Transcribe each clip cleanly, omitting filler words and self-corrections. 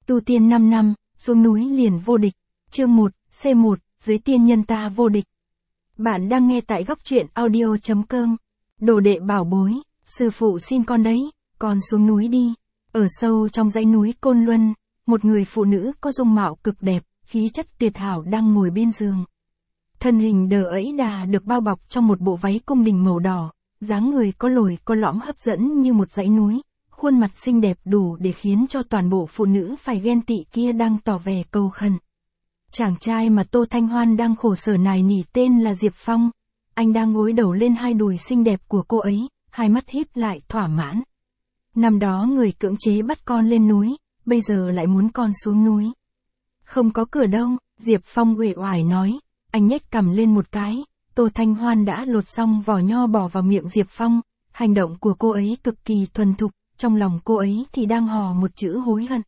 Tu tiên 5 năm, xuống núi liền vô địch. Chương 1, C1, dưới tiên nhân ta vô địch. Bạn đang nghe tại góc truyện audio.com. Đồ đệ bảo bối, sư phụ xin con đấy, con xuống núi đi. Ở sâu trong dãy núi Côn Luân, một người phụ nữ có dung mạo cực đẹp, khí chất tuyệt hảo đang ngồi bên giường. Thân hình đờ ẫy đà được bao bọc trong một bộ váy cung đình màu đỏ, dáng người có lồi có lõm hấp dẫn như một dãy núi, khuôn mặt xinh đẹp đủ để khiến cho toàn bộ phụ nữ phải ghen tị kia đang tỏ vẻ cầu khẩn. Chàng trai mà Tô Thanh Hoan đang khổ sở nài nỉ tên là Diệp Phong, anh đang gối đầu lên hai đùi xinh đẹp của cô ấy, hai mắt híp lại thỏa mãn. Năm đó người cưỡng chế bắt con lên núi, bây giờ lại muốn con xuống núi. Không có cửa đâu, Diệp Phong uể oải nói, anh nhếch cằm lên một cái, Tô Thanh Hoan đã lột xong vỏ nho bỏ vào miệng Diệp Phong, hành động của cô ấy cực kỳ thuần thục, trong lòng cô ấy thì đang hò một chữ hối hận.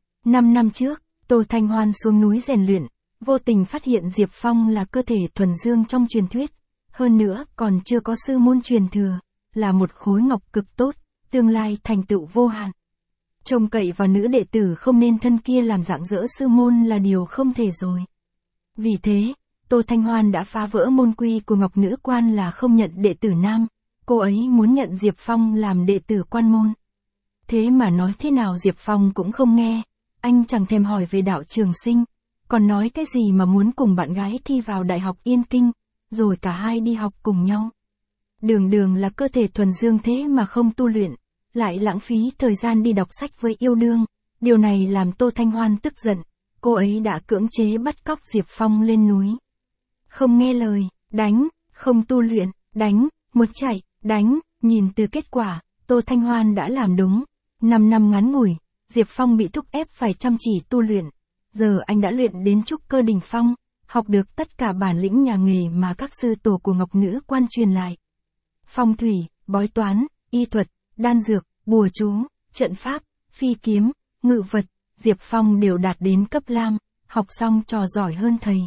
5 năm trước, Tô Thanh Hoan xuống núi rèn luyện, vô tình phát hiện Diệp Phong là cơ thể thuần dương trong truyền thuyết, hơn nữa còn chưa có sư môn truyền thừa, là một khối ngọc cực tốt, tương lai thành tựu vô hạn. Trông cậy vào nữ đệ tử không nên thân kia làm rạng rỡ sư môn là điều không thể rồi. Vì thế, Tô Thanh Hoan đã phá vỡ môn quy của Ngọc Nữ Quan là không nhận đệ tử nam, cô ấy muốn nhận Diệp Phong làm đệ tử quan môn. Thế mà nói thế nào Diệp Phong cũng không nghe, anh chẳng thèm hỏi về đạo Trường Sinh, còn nói cái gì mà muốn cùng bạn gái thi vào Đại học Yên Kinh, rồi cả hai đi học cùng nhau. Đường đường là cơ thể thuần dương thế mà không tu luyện, lại lãng phí thời gian đi đọc sách với yêu đương, điều này làm Tô Thanh Hoan tức giận, cô ấy đã cưỡng chế bắt cóc Diệp Phong lên núi. Không nghe lời, đánh, không tu luyện, đánh, một chạy, đánh, nhìn từ kết quả, Tô Thanh Hoan đã làm đúng. 5 năm ngắn ngủi, Diệp Phong bị thúc ép phải chăm chỉ tu luyện. Giờ anh đã luyện đến trúc cơ đỉnh phong, học được tất cả bản lĩnh nhà nghề mà các sư tổ của Ngọc Nữ Quan truyền lại. Phong thủy, bói toán, y thuật, đan dược, bùa chú, trận pháp, phi kiếm, ngự vật, Diệp Phong đều đạt đến cấp lam, học xong trò giỏi hơn thầy.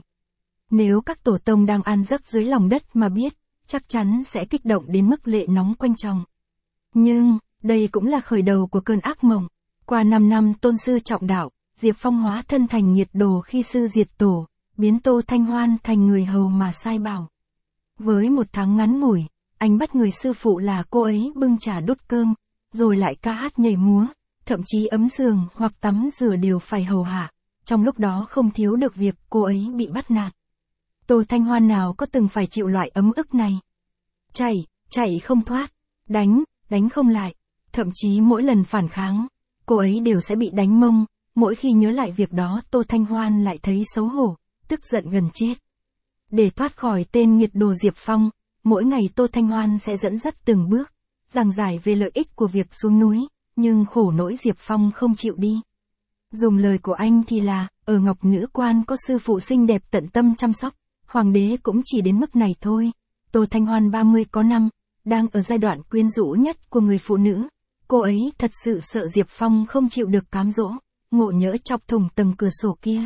Nếu các tổ tông đang an giấc dưới lòng đất mà biết, chắc chắn sẽ kích động đến mức lệ nóng quanh chồng. Nhưng, đây cũng là khởi đầu của cơn ác mộng. Qua 5 năm tôn sư trọng đạo, Diệp Phong hóa thân thành nhiệt đồ khi sư diệt tổ, biến Tô Thanh Hoan thành người hầu mà sai bảo. Với 1 tháng ngắn ngủi, anh bắt người sư phụ là cô ấy bưng trà đút cơm, rồi lại ca hát nhảy múa, thậm chí ấm giường hoặc tắm rửa đều phải hầu hạ, trong lúc đó không thiếu được việc cô ấy bị bắt nạt. Tô Thanh Hoan nào có từng phải chịu loại ấm ức này. Chạy không thoát, đánh không lại, thậm chí mỗi lần phản kháng, cô ấy đều sẽ bị đánh mông, mỗi khi nhớ lại việc đó Tô Thanh Hoan lại thấy xấu hổ, tức giận gần chết. Để thoát khỏi tên nghiệt đồ Diệp Phong, mỗi ngày Tô Thanh Hoan sẽ dẫn dắt từng bước, giảng giải về lợi ích của việc xuống núi, nhưng khổ nỗi Diệp Phong không chịu đi. Dùng lời của anh thì là, ở Ngọc Nữ Quan có sư phụ xinh đẹp tận tâm chăm sóc, hoàng đế cũng chỉ đến mức này thôi. Tô Thanh Hoan 30 có năm, đang ở giai đoạn quyến rũ nhất của người phụ nữ, cô ấy thật sự sợ Diệp Phong không chịu được cám dỗ, ngộ nhỡ chọc thủng tầng cửa sổ kia.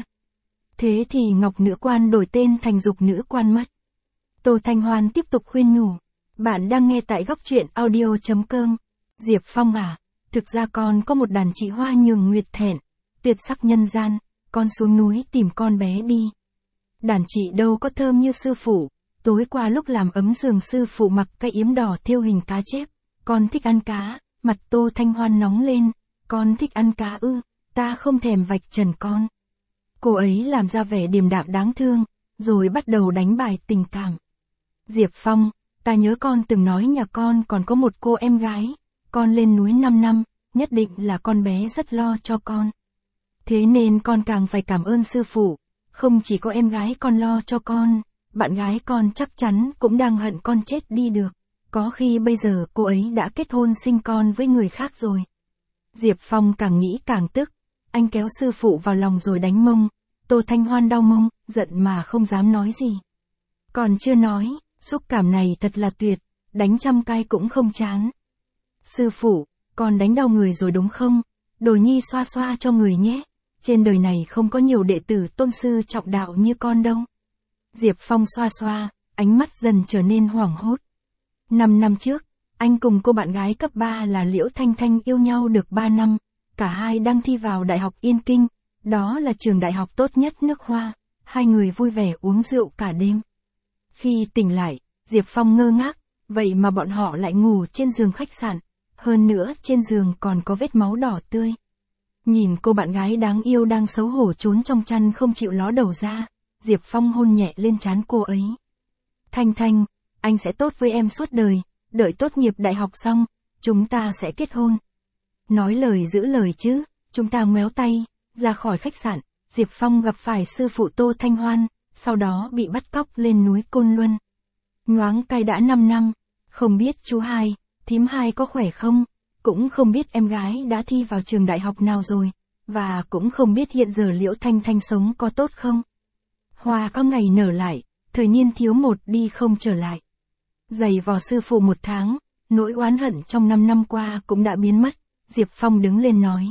Thế thì Ngọc Nữ Quan đổi tên thành Dục Nữ Quan mất. Tô Thanh Hoan tiếp tục khuyên nhủ, bạn đang nghe tại góc truyện audio.com. Diệp Phong à, thực ra con có một đàn chị hoa nhường nguyệt thẹn, tuyệt sắc nhân gian, con xuống núi tìm con bé đi. Đàn chị đâu có thơm như sư phụ, tối qua lúc làm ấm giường sư phụ mặc cái yếm đỏ thêu hình cá chép, con thích ăn cá, mặt Tô Thanh Hoan nóng lên, con thích ăn cá ư, ta không thèm vạch trần con. Cô ấy làm ra vẻ điềm đạm đáng thương, rồi bắt đầu đánh bài tình cảm. Diệp Phong, ta nhớ con từng nói nhà con còn có một cô em gái, con lên núi 5 năm, nhất định là con bé rất lo cho con. Thế nên con càng phải cảm ơn sư phụ, không chỉ có em gái con lo cho con, bạn gái con chắc chắn cũng đang hận con chết đi được, có khi bây giờ cô ấy đã kết hôn sinh con với người khác rồi. Diệp Phong càng nghĩ càng tức, anh kéo sư phụ vào lòng rồi đánh mông, Tô Thanh Hoan đau mông, giận mà không dám nói gì. Còn chưa nói, xúc cảm này thật là tuyệt, đánh trăm cái cũng không chán. Sư phụ, con đánh đau người rồi đúng không? Đồ nhi xoa xoa cho người nhé, trên đời này không có nhiều đệ tử tôn sư trọng đạo như con đâu. Diệp Phong xoa xoa, ánh mắt dần trở nên hoảng hốt. 5 năm trước, anh cùng cô bạn gái cấp 3 là Liễu Thanh Thanh yêu nhau được 3 năm, cả hai đang thi vào Đại học Yên Kinh, Đó là trường đại học tốt nhất nước Hoa. Hai người vui vẻ uống rượu cả đêm. Khi tỉnh lại, Diệp Phong ngơ ngác, vậy mà bọn họ lại ngủ trên giường khách sạn. Hơn nữa trên giường còn có vết máu đỏ tươi. Nhìn cô bạn gái đáng yêu đang xấu hổ trốn trong chăn không chịu ló đầu ra, Diệp Phong hôn nhẹ lên trán cô ấy. Thanh Thanh, anh sẽ tốt với em suốt đời, đợi tốt nghiệp đại học xong, chúng ta sẽ kết hôn. Nói lời giữ lời chứ, chúng ta ngoéo tay, ra khỏi khách sạn, Diệp Phong gặp phải sư phụ Tô Thanh Hoan, sau đó bị bắt cóc lên núi Côn Luân. Nhoáng cai đã 5 năm, không biết chú hai, thím hai có khỏe không, cũng không biết em gái đã thi vào trường đại học nào rồi, và cũng không biết hiện giờ Liễu Thanh Thanh sống có tốt không. Hoa có ngày nở lại, thời niên thiếu một đi không trở lại. Giày vò sư phụ 1 tháng, nỗi oán hận trong 5 năm qua cũng đã biến mất, Diệp Phong đứng lên nói.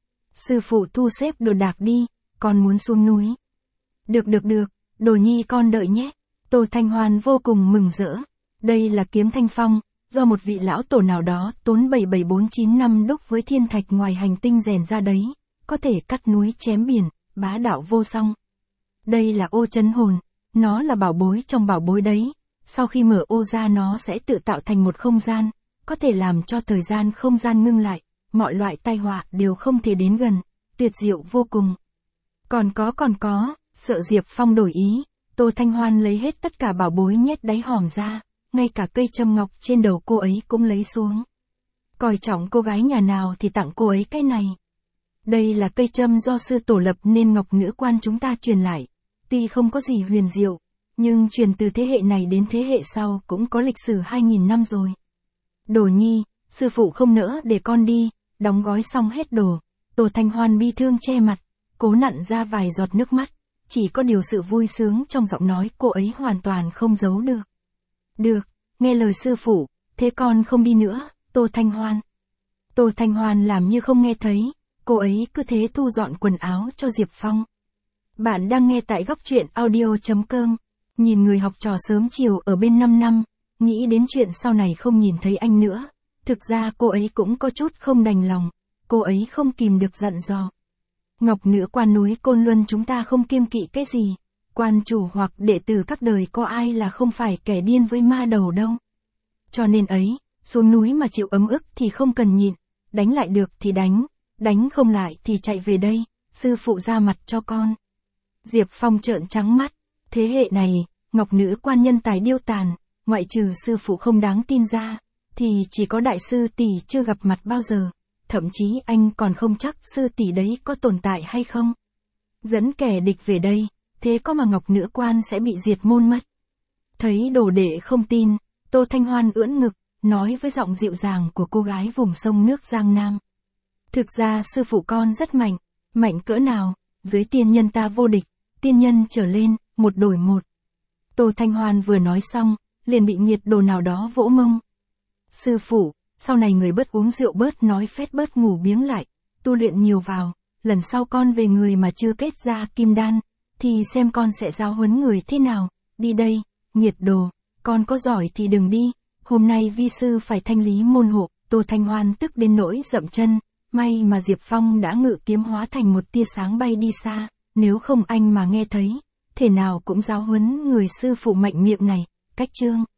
Sư phụ thu xếp đồ đạc đi, con muốn xuống núi. Được, Đồ Nhi con đợi nhé. Tô Thanh Hoan vô cùng mừng rỡ. Đây là kiếm thanh phong, do một vị lão tổ nào đó tốn 77495 năm đúc với thiên thạch ngoài hành tinh rèn ra đấy, có thể cắt núi chém biển, bá đạo vô song. Đây là ô trấn hồn, nó là bảo bối trong bảo bối đấy, sau khi mở ô ra nó sẽ tự tạo thành một không gian, có thể làm cho thời gian không gian ngưng lại, mọi loại tai họa đều không thể đến gần, tuyệt diệu vô cùng. Còn có, sợ Diệp Phong đổi ý, Tô Thanh Hoan lấy hết tất cả bảo bối nhét đáy hòm ra, ngay cả cây châm ngọc trên đầu cô ấy cũng lấy xuống. Coi trọng cô gái nhà nào thì tặng cô ấy cái này. Đây là cây châm do sư tổ lập nên ngọc nữ quan chúng ta truyền lại, tuy không có gì huyền diệu, nhưng truyền từ thế hệ này đến thế hệ sau cũng có lịch sử 2000 năm rồi. Đồ Nhi, sư phụ không nỡ để con đi, đóng gói xong hết đồ, Tô Thanh Hoan bi thương che mặt, cố nặn ra vài giọt nước mắt, chỉ có điều sự vui sướng trong giọng nói cô ấy hoàn toàn không giấu được. Được, nghe lời sư phụ, thế con không đi nữa, Tô Thanh Hoan. Tô Thanh Hoan làm như không nghe thấy, cô ấy cứ thế thu dọn quần áo cho Diệp Phong. Bạn đang nghe tại góc truyện audio.com, nhìn người học trò sớm chiều ở bên 5 năm, nghĩ đến chuyện sau này không nhìn thấy anh nữa, thực ra cô ấy cũng có chút không đành lòng, cô ấy không kìm được dặn dò. Ngọc nữ quan núi Côn Luân chúng ta không kiêng kỵ cái gì, quan chủ hoặc đệ tử các đời có ai là không phải kẻ điên với ma đầu đâu. Cho nên ấy, xuống núi mà chịu ấm ức thì không cần nhịn, đánh lại được thì đánh không lại thì chạy về đây, sư phụ ra mặt cho con. Diệp Phong trợn trắng mắt, thế hệ này, ngọc nữ quan nhân tài điêu tàn, ngoại trừ sư phụ không đáng tin ra, thì chỉ có đại sư tỷ chưa gặp mặt bao giờ, thậm chí anh còn không chắc sư tỷ đấy có tồn tại hay không. Dẫn kẻ địch về đây, thế có mà ngọc nữ quan sẽ bị diệt môn mất. Thấy đồ đệ không tin, Tô Thanh Hoan ưỡn ngực, nói với giọng dịu dàng của cô gái vùng sông nước Giang Nam. Thực ra sư phụ con rất mạnh cỡ nào, dưới tiên nhân ta vô địch, tiên nhân trở lên, một đổi một. Tô Thanh Hoan vừa nói xong, liền bị nghiệt đồ nào đó vỗ mông. Sư phụ, sau này người bớt uống rượu bớt nói phét bớt ngủ biếng lại, tu luyện nhiều vào, lần sau con về người mà chưa kết ra kim đan, thì xem con sẽ giáo huấn người thế nào, đi đây, nghiệt đồ, con có giỏi thì đừng đi, hôm nay vi sư phải thanh lý môn hộ. Tô Thanh Hoan tức đến nỗi dậm chân, may mà Diệp Phong đã ngự kiếm hóa thành một tia sáng bay đi xa, nếu không anh mà nghe thấy, thể nào cũng giáo huấn người sư phụ mạnh miệng này. Cách chương